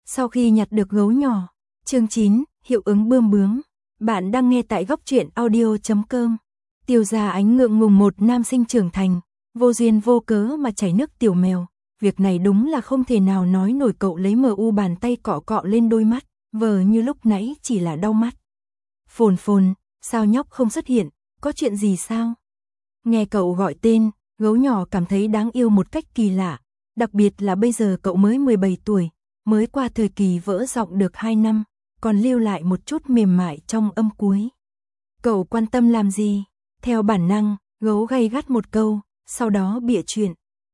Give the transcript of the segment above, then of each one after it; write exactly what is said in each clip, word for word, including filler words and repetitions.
Sau khi nhặt được gấu nhỏ. Chương chín, hiệu ứng bươm bướm. Bạn đang nghe tại góc truyện audio chấm com. Tiêu Gia Ánh ngượng ngùng, một nam sinh trưởng thành, vô duyên vô cớ mà chảy nước tiểu mèo. Việc này đúng là không thể nào nói nổi. Cậu lấy mờ u bàn tay cọ cọ lên đôi mắt, vờ như lúc nãy chỉ là đau mắt. Phồn phồn, sao nhóc không xuất hiện, có chuyện gì sao? Nghe cậu gọi tên, gấu nhỏ cảm thấy đáng yêu một cách kỳ lạ, đặc biệt là bây giờ cậu mới mười bảy tuổi, mới qua thời kỳ vỡ giọng được hai năm, còn lưu lại một chút mềm mại trong âm cuối. Cậu quan tâm làm gì? Theo bản năng, gấu gay gắt một câu, sau đó bịa chuyện.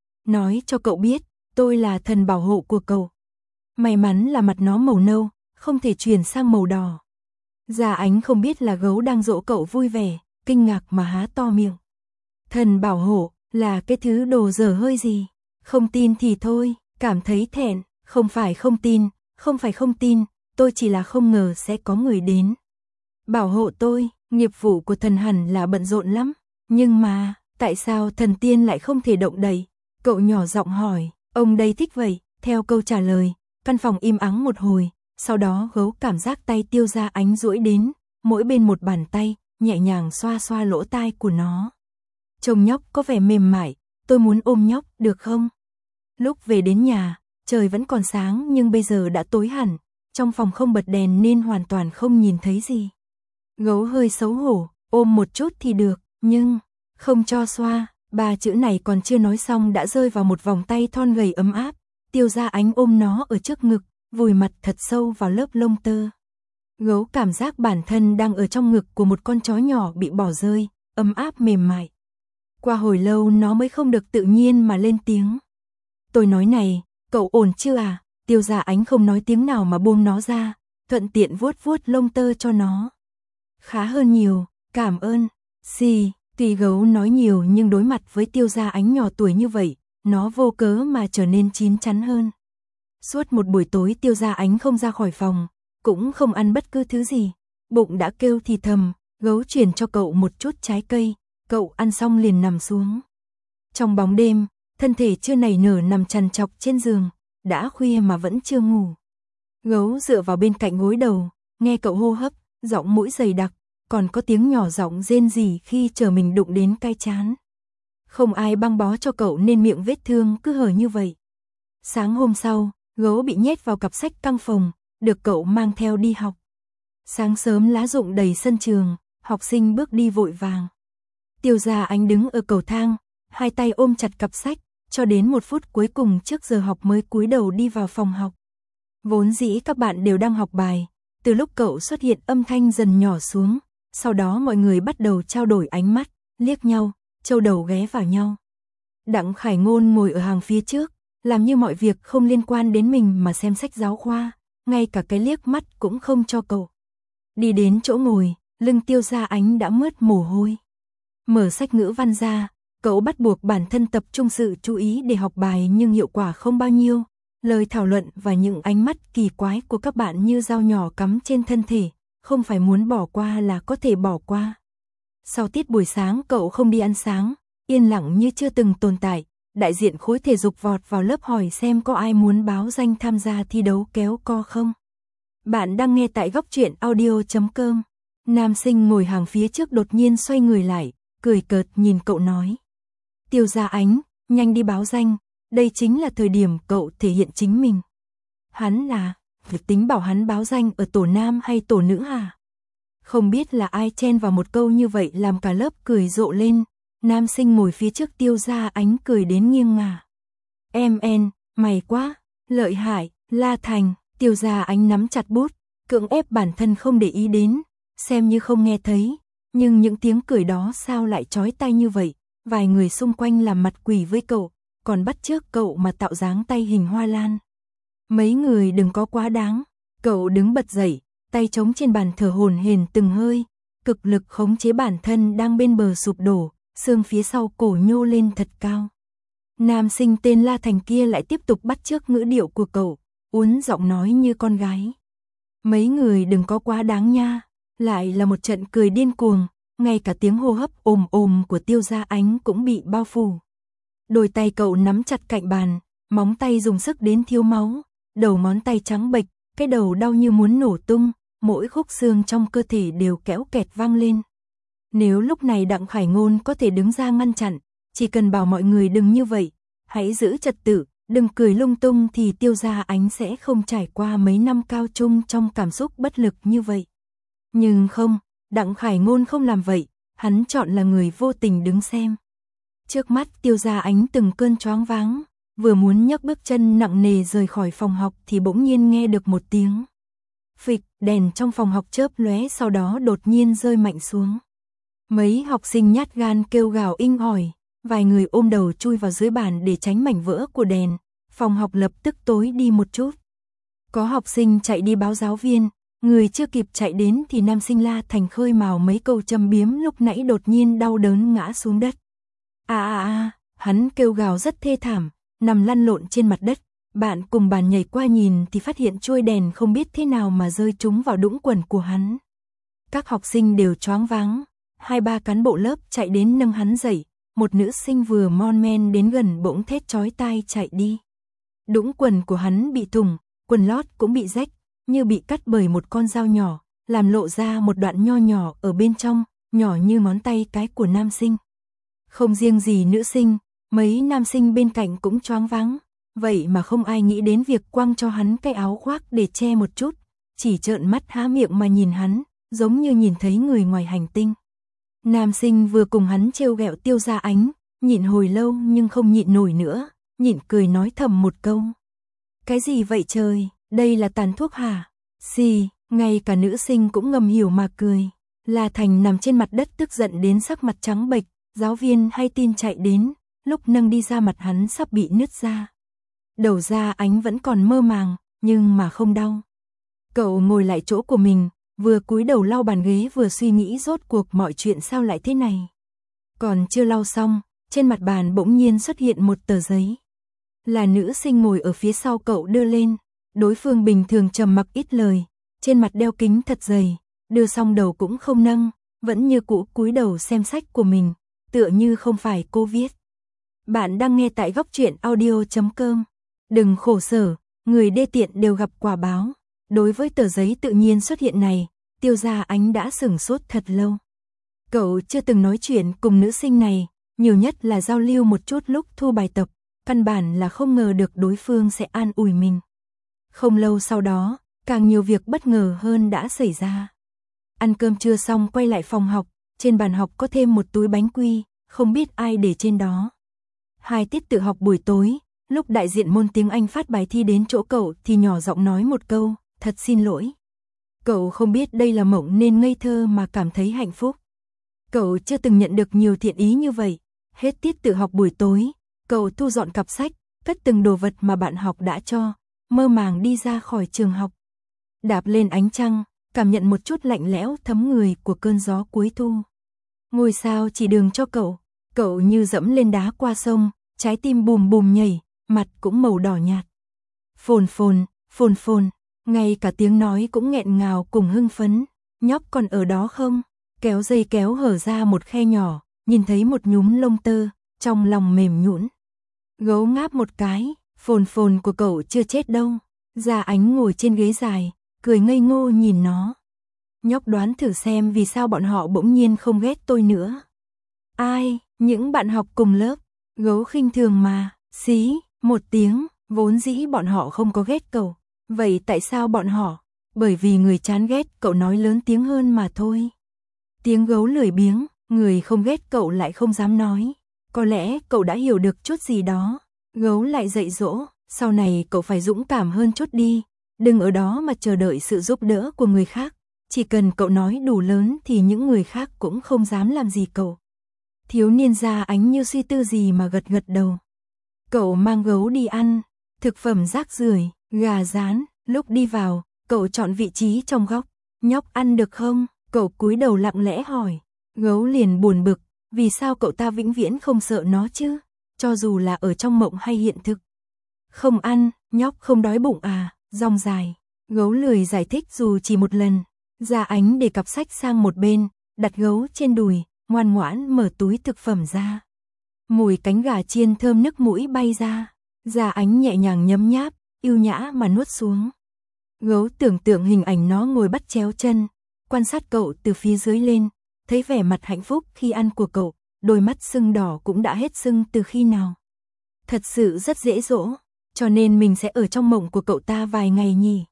Nói cho cậu biết, tôi là thần bảo hộ của cậu. May mắn là mặt nó màu nâu, không thể chuyển sang màu đỏ. Gia Ánh không biết là gấu đang dỗ cậu vui vẻ, kinh ngạc mà há to miệng. Thần bảo hộ, là cái thứ đồ dở hơi gì? Không tin thì thôi, cảm thấy thẹn, không phải không tin, không phải không tin, tôi chỉ là không ngờ sẽ có người đến. Bảo hộ tôi, nghiệp vụ của thần hẳn là bận rộn lắm, nhưng mà, tại sao thần tiên lại không thể động đậy? Cậu nhỏ giọng hỏi, ông đây thích vậy, theo câu trả lời, căn phòng im ắng một hồi, sau đó gấu cảm giác tay Tiêu Gia Ánh duỗi đến, mỗi bên một bàn tay, nhẹ nhàng xoa xoa lỗ tai của nó. Trông nhóc có vẻ mềm mại, tôi muốn ôm nhóc, được không? Lúc về đến nhà, trời vẫn còn sáng nhưng bây giờ đã tối hẳn, trong phòng không bật đèn nên hoàn toàn không nhìn thấy gì. Gấu hơi xấu hổ, ôm một chút thì được, nhưng không cho xoa. Ba chữ này còn chưa nói xong đã rơi vào một vòng tay thon gầy ấm áp. Tiêu Gia Ánh ôm nó ở trước ngực, vùi mặt thật sâu vào lớp lông tơ. Gấu cảm giác bản thân đang ở trong ngực của một con chó nhỏ bị bỏ rơi, ấm áp mềm mại. Qua hồi lâu nó mới không được tự nhiên mà lên tiếng. Tôi nói này, cậu ổn chưa à? Tiêu Gia Ánh không nói tiếng nào mà buông nó ra, thuận tiện vuốt vuốt lông tơ cho nó. Khá hơn nhiều, cảm ơn. Xì, tuy gấu nói nhiều nhưng đối mặt với Tiêu Gia Ánh nhỏ tuổi như vậy, nó vô cớ mà trở nên chín chắn hơn. Suốt một buổi tối Tiêu Gia Ánh không ra khỏi phòng, cũng không ăn bất cứ thứ gì, bụng đã kêu thì thầm, gấu chuyển cho cậu một chút trái cây, cậu ăn xong liền nằm xuống. Trong bóng đêm, thân thể chưa nảy nở nằm trằn trọc trên giường, đã khuya mà vẫn chưa ngủ. Gấu dựa vào bên cạnh gối đầu, nghe cậu hô hấp, giọng mũi dày đặc, còn có tiếng nhỏ giọng rên rỉ khi chờ mình đụng đến cái trán. Không ai băng bó cho cậu nên miệng vết thương cứ hở như vậy. Sáng hôm sau, gấu bị nhét vào cặp sách căng phòng, được cậu mang theo đi học. Sáng sớm lá rụng đầy sân trường, học sinh bước đi vội vàng. Tiêu Gia Ánh đứng ở cầu thang, hai tay ôm chặt cặp sách, cho đến một phút cuối cùng trước giờ học mới cúi đầu đi vào phòng học. Vốn dĩ các bạn đều đang học bài, từ lúc cậu xuất hiện âm thanh dần nhỏ xuống, sau đó mọi người bắt đầu trao đổi ánh mắt, liếc nhau, châu đầu ghé vào nhau. Đặng Khải Ngôn ngồi ở hàng phía trước, làm như mọi việc không liên quan đến mình mà xem sách giáo khoa, ngay cả cái liếc mắt cũng không cho cậu. Đi đến chỗ ngồi, lưng Tiêu Gia Ánh đã mướt mồ hôi. Mở sách ngữ văn ra, cậu bắt buộc bản thân tập trung sự chú ý để học bài nhưng hiệu quả không bao nhiêu. Lời thảo luận và những ánh mắt kỳ quái của các bạn như dao nhỏ cắm trên thân thể, không phải muốn bỏ qua là có thể bỏ qua. Sau tiết buổi sáng cậu không đi ăn sáng, yên lặng như chưa từng tồn tại. Đại diện khối thể dục vọt vào lớp hỏi xem có ai muốn báo danh tham gia thi đấu kéo co không. Bạn đang nghe tại góc truyện audio chấm com. Nam sinh ngồi hàng phía trước đột nhiên xoay người lại, cười cợt nhìn cậu nói. Tiêu Gia Ánh, nhanh đi báo danh, đây chính là thời điểm cậu thể hiện chính mình. Hắn là, việc tính bảo hắn báo danh ở tổ nam hay tổ nữ hả? Không biết là ai chen vào một câu như vậy làm cả lớp cười rộ lên. Nam sinh ngồi phía trước Tiêu Gia Ánh cười đến nghiêng ngả. Em en, mày quá, lợi hại, La Thành. Tiêu Gia Ánh nắm chặt bút, cưỡng ép bản thân không để ý đến, xem như không nghe thấy. Nhưng những tiếng cười đó sao lại chói tai như vậy? Vài người xung quanh làm mặt quỷ với cậu, còn bắt chước cậu mà tạo dáng tay hình hoa lan. Mấy người đừng có quá đáng. Cậu đứng bật dậy, tay chống trên bàn thở hổn hển từng hơi, cực lực khống chế bản thân đang bên bờ sụp đổ, xương phía sau cổ nhô lên thật cao. Nam sinh tên La Thành kia lại tiếp tục bắt chước ngữ điệu của cậu, uốn giọng nói như con gái. Mấy người đừng có quá đáng nha. Lại là một trận cười điên cuồng, ngay cả tiếng hô hấp ồm ồm của Tiêu Gia Ánh cũng bị bao phủ. Đôi tay cậu nắm chặt cạnh bàn, móng tay dùng sức đến thiếu máu, đầu ngón tay trắng bệch, cái đầu đau như muốn nổ tung, mỗi khúc xương trong cơ thể đều kéo kẹt vang lên. Nếu lúc này Đặng Khải Ngôn có thể đứng ra ngăn chặn, chỉ cần bảo mọi người đừng như vậy, hãy giữ trật tự, đừng cười lung tung thì Tiêu Gia Ánh sẽ không trải qua mấy năm cao trung trong cảm xúc bất lực như vậy. Nhưng không, Đặng Khải Ngôn không làm vậy, hắn chọn là người vô tình đứng xem. Trước mắt Tiêu Gia Ánh từng cơn choáng váng, vừa muốn nhấc bước chân nặng nề rời khỏi phòng học thì bỗng nhiên nghe được một tiếng. Phịch, đèn trong phòng học chớp lóe sau đó đột nhiên rơi mạnh xuống. Mấy học sinh nhát gan kêu gào inh ỏi, vài người ôm đầu chui vào dưới bàn để tránh mảnh vỡ của đèn, phòng học lập tức tối đi một chút. Có học sinh chạy đi báo giáo viên, người chưa kịp chạy đến thì nam sinh La Thành khơi mào mấy câu châm biếm lúc nãy đột nhiên đau đớn ngã xuống đất. À à à, hắn kêu gào rất thê thảm, nằm lăn lộn trên mặt đất. Bạn cùng bàn nhảy qua nhìn thì phát hiện chuôi đèn không biết thế nào mà rơi trúng vào đũng quần của hắn. Các học sinh đều choáng váng, hai ba cán bộ lớp chạy đến nâng hắn dậy, một nữ sinh vừa mon men đến gần bỗng thét chói tai chạy đi. Đũng quần của hắn bị thủng, quần lót cũng bị rách, như bị cắt bởi một con dao nhỏ, làm lộ ra một đoạn nho nhỏ ở bên trong, nhỏ như ngón tay cái của nam sinh. Không riêng gì nữ sinh, mấy nam sinh bên cạnh cũng choáng váng. Vậy mà không ai nghĩ đến việc quăng cho hắn cái áo khoác để che một chút, chỉ trợn mắt há miệng mà nhìn hắn, giống như nhìn thấy người ngoài hành tinh. Nam sinh vừa cùng hắn trêu ghẹo Tiêu Gia Ánh, nhịn hồi lâu nhưng không nhịn nổi nữa, nhịn cười nói thầm một câu. Cái gì vậy trời, đây là tàn thuốc hả? Xì, ngay cả nữ sinh cũng ngầm hiểu mà cười. La Thành nằm trên mặt đất tức giận đến sắc mặt trắng bệch, giáo viên hay tin chạy đến, lúc nâng đi ra mặt hắn sắp bị nứt ra. Đầu Gia Ánh vẫn còn mơ màng, nhưng mà không đau. Cậu ngồi lại chỗ của mình, vừa cúi đầu lau bàn ghế vừa suy nghĩ rốt cuộc mọi chuyện sao lại thế này. Còn chưa lau xong, trên mặt bàn bỗng nhiên xuất hiện một tờ giấy. Là nữ sinh ngồi ở phía sau cậu đưa lên, đối phương bình thường trầm mặc ít lời, trên mặt đeo kính thật dày, đưa xong đầu cũng không nâng, vẫn như cũ cúi đầu xem sách của mình, tựa như không phải cô viết. Bạn đang nghe tại góc truyện audio chấm com. Đừng khổ sở, người đê tiện đều gặp quả báo. Đối với tờ giấy tự nhiên xuất hiện này, Tiêu Gia Ánh đã sửng sốt thật lâu. Cậu chưa từng nói chuyện cùng nữ sinh này, nhiều nhất là giao lưu một chút lúc thu bài tập, căn bản là không ngờ được đối phương sẽ an ủi mình. Không lâu sau đó, càng nhiều việc bất ngờ hơn đã xảy ra. Ăn cơm trưa xong quay lại phòng học, trên bàn học có thêm một túi bánh quy, không biết ai để trên đó. Hai tiết tự học buổi tối, lúc đại diện môn tiếng Anh phát bài thi đến chỗ cậu thì nhỏ giọng nói một câu, thật xin lỗi. Cậu không biết đây là mộng nên ngây thơ mà cảm thấy hạnh phúc. Cậu chưa từng nhận được nhiều thiện ý như vậy. Hết tiết tự học buổi tối, cậu thu dọn cặp sách, cất từng đồ vật mà bạn học đã cho, mơ màng đi ra khỏi trường học. Đạp lên ánh trăng, cảm nhận một chút lạnh lẽo thấm người của cơn gió cuối thu. Ngôi sao chỉ đường cho cậu, cậu như dẫm lên đá qua sông, trái tim bùm bùm nhảy, mặt cũng màu đỏ nhạt. Phồn phồn, phồn phồn, ngay cả tiếng nói cũng nghẹn ngào cùng hưng phấn. Nhóc còn ở đó không? Kéo dây kéo hở ra một khe nhỏ, nhìn thấy một nhúm lông tơ, trong lòng mềm nhũn. Gấu ngáp một cái, phồn phồn của cậu chưa chết đâu. Gia Ánh ngồi trên ghế dài, cười ngây ngô nhìn nó. Nhóc đoán thử xem vì sao bọn họ bỗng nhiên không ghét tôi nữa. Ai, những bạn học cùng lớp. Gấu khinh thường mà, xí, một tiếng, vốn dĩ bọn họ không có ghét cậu. Vậy tại sao bọn họ? Bởi vì người chán ghét cậu nói lớn tiếng hơn mà thôi. Tiếng gấu lười biếng, người không ghét cậu lại không dám nói. Có lẽ cậu đã hiểu được chút gì đó. Gấu lại dạy dỗ, sau này cậu phải dũng cảm hơn chút đi. Đừng ở đó mà chờ đợi sự giúp đỡ của người khác. Chỉ cần cậu nói đủ lớn thì những người khác cũng không dám làm gì cậu. Thiếu niên Gia Ánh như suy tư gì mà gật gật đầu. Cậu mang gấu đi ăn, thực phẩm rác rưởi, gà rán, lúc đi vào, cậu chọn vị trí trong góc. Nhóc ăn được không? Cậu cúi đầu lặng lẽ hỏi. Gấu liền buồn bực, vì sao cậu ta vĩnh viễn không sợ nó chứ? Cho dù là ở trong mộng hay hiện thực. Không ăn, nhóc không đói bụng à? Rong dài. Gấu lười giải thích dù chỉ một lần. Gia Ánh để cặp sách sang một bên, đặt gấu trên đùi, ngoan ngoãn mở túi thực phẩm ra. Mùi cánh gà chiên thơm nức mũi bay ra. Gia Ánh nhẹ nhàng nhấm nháp, yêu nhã mà nuốt xuống. Gấu tưởng tượng hình ảnh nó ngồi bắt chéo chân, quan sát cậu từ phía dưới lên, thấy vẻ mặt hạnh phúc khi ăn của cậu, đôi mắt sưng đỏ cũng đã hết sưng từ khi nào. Thật sự rất dễ dỗ, cho nên mình sẽ ở trong mộng của cậu ta vài ngày nhỉ.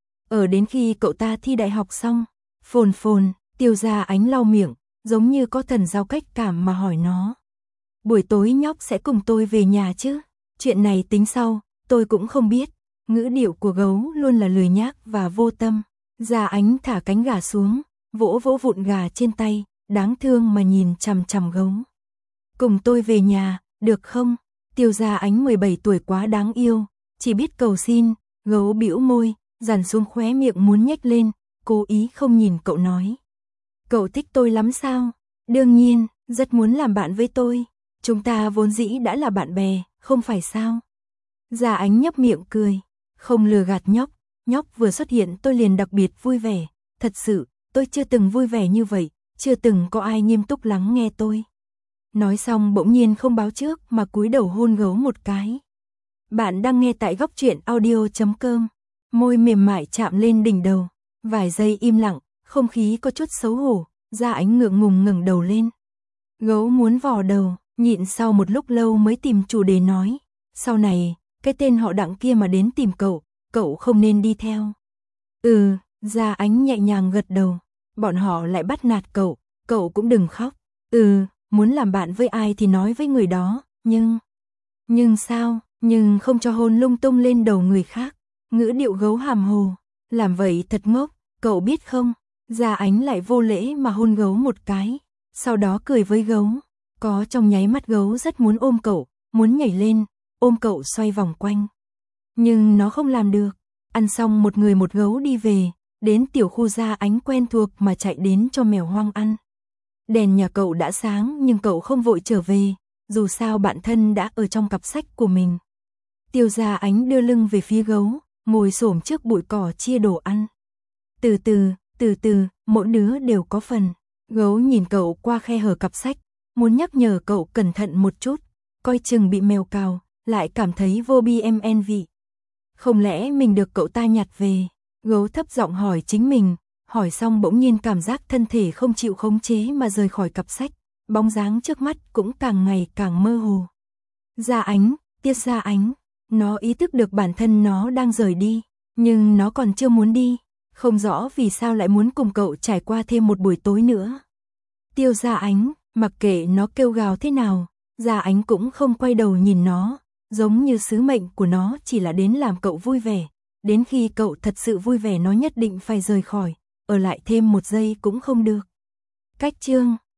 Ở đến khi cậu ta thi đại học xong, phồn phồn, Tiêu Gia Ánh lau miệng, giống như có thần giao cách cảm mà hỏi nó. Buổi tối nhóc sẽ cùng tôi về nhà chứ? Chuyện này tính sau, tôi cũng không biết. Ngữ điệu của gấu luôn là lười nhác và vô tâm. Gia Ánh thả cánh gà xuống, vỗ vỗ vụn gà trên tay, đáng thương mà nhìn chằm chằm gấu. Cùng tôi về nhà, được không? Tiêu Gia Ánh mười bảy tuổi quá đáng yêu, chỉ biết cầu xin. Gấu bĩu môi, dằn xuống khóe miệng muốn nhếch lên, cố ý không nhìn cậu nói. Cậu thích tôi lắm sao? Đương nhiên, rất muốn làm bạn với tôi. Chúng ta vốn dĩ đã là bạn bè, không phải sao? Gia Ánh nhấp miệng cười, không lừa gạt nhóc. Nhóc vừa xuất hiện tôi liền đặc biệt vui vẻ. Thật sự, tôi chưa từng vui vẻ như vậy, chưa từng có ai nghiêm túc lắng nghe tôi. Nói xong bỗng nhiên không báo trước mà cúi đầu hôn gấu một cái. Bạn đang nghe tại góc truyện audio chấm com. Môi mềm mại chạm lên đỉnh đầu. Vài giây im lặng, không khí có chút xấu hổ. Gia Ánh ngượng ngùng ngẩng đầu lên. Gấu muốn vò đầu, nhịn sau một lúc lâu mới tìm chủ đề nói. Sau này, cái tên họ Đặng kia mà đến tìm cậu, cậu không nên đi theo. Ừ, Gia Ánh nhẹ nhàng gật đầu. Bọn họ lại bắt nạt cậu, cậu cũng đừng khóc. Ừ, muốn làm bạn với ai thì nói với người đó, nhưng... Nhưng sao, nhưng không cho hôn lung tung lên đầu người khác. Ngữ điệu gấu hàm hồ, làm vậy thật ngốc, cậu biết không? Gia Ánh lại vô lễ mà hôn gấu một cái, sau đó cười với gấu. Có trong nháy mắt gấu rất muốn ôm cậu, muốn nhảy lên, ôm cậu xoay vòng quanh. Nhưng nó không làm được. Ăn xong một người một gấu đi về, đến tiểu khu Gia Ánh quen thuộc mà chạy đến cho mèo hoang ăn. Đèn nhà cậu đã sáng nhưng cậu không vội trở về, dù sao bạn thân đã ở trong cặp sách của mình. Tiêu Gia Ánh đưa lưng về phía gấu, ngồi xổm trước bụi cỏ chia đồ ăn. Từ từ, từ từ, mỗi đứa đều có phần. Gấu nhìn cậu qua khe hở cặp sách, muốn nhắc nhở cậu cẩn thận một chút, coi chừng bị mèo cào, lại cảm thấy vô bi em en vị. Không lẽ mình được cậu ta nhặt về? Gấu thấp giọng hỏi chính mình, hỏi xong bỗng nhiên cảm giác thân thể không chịu khống chế mà rời khỏi cặp sách, bóng dáng trước mắt cũng càng ngày càng mơ hồ. Gia Ánh, Tiết Gia Ánh, nó ý thức được bản thân nó đang rời đi, nhưng nó còn chưa muốn đi, không rõ vì sao lại muốn cùng cậu trải qua thêm một buổi tối nữa. Tiêu Gia Ánh, mặc kệ nó kêu gào thế nào, Gia Ánh cũng không quay đầu nhìn nó, giống như sứ mệnh của nó chỉ là đến làm cậu vui vẻ, đến khi cậu thật sự vui vẻ nó nhất định phải rời khỏi, ở lại thêm một giây cũng không được. Cách chương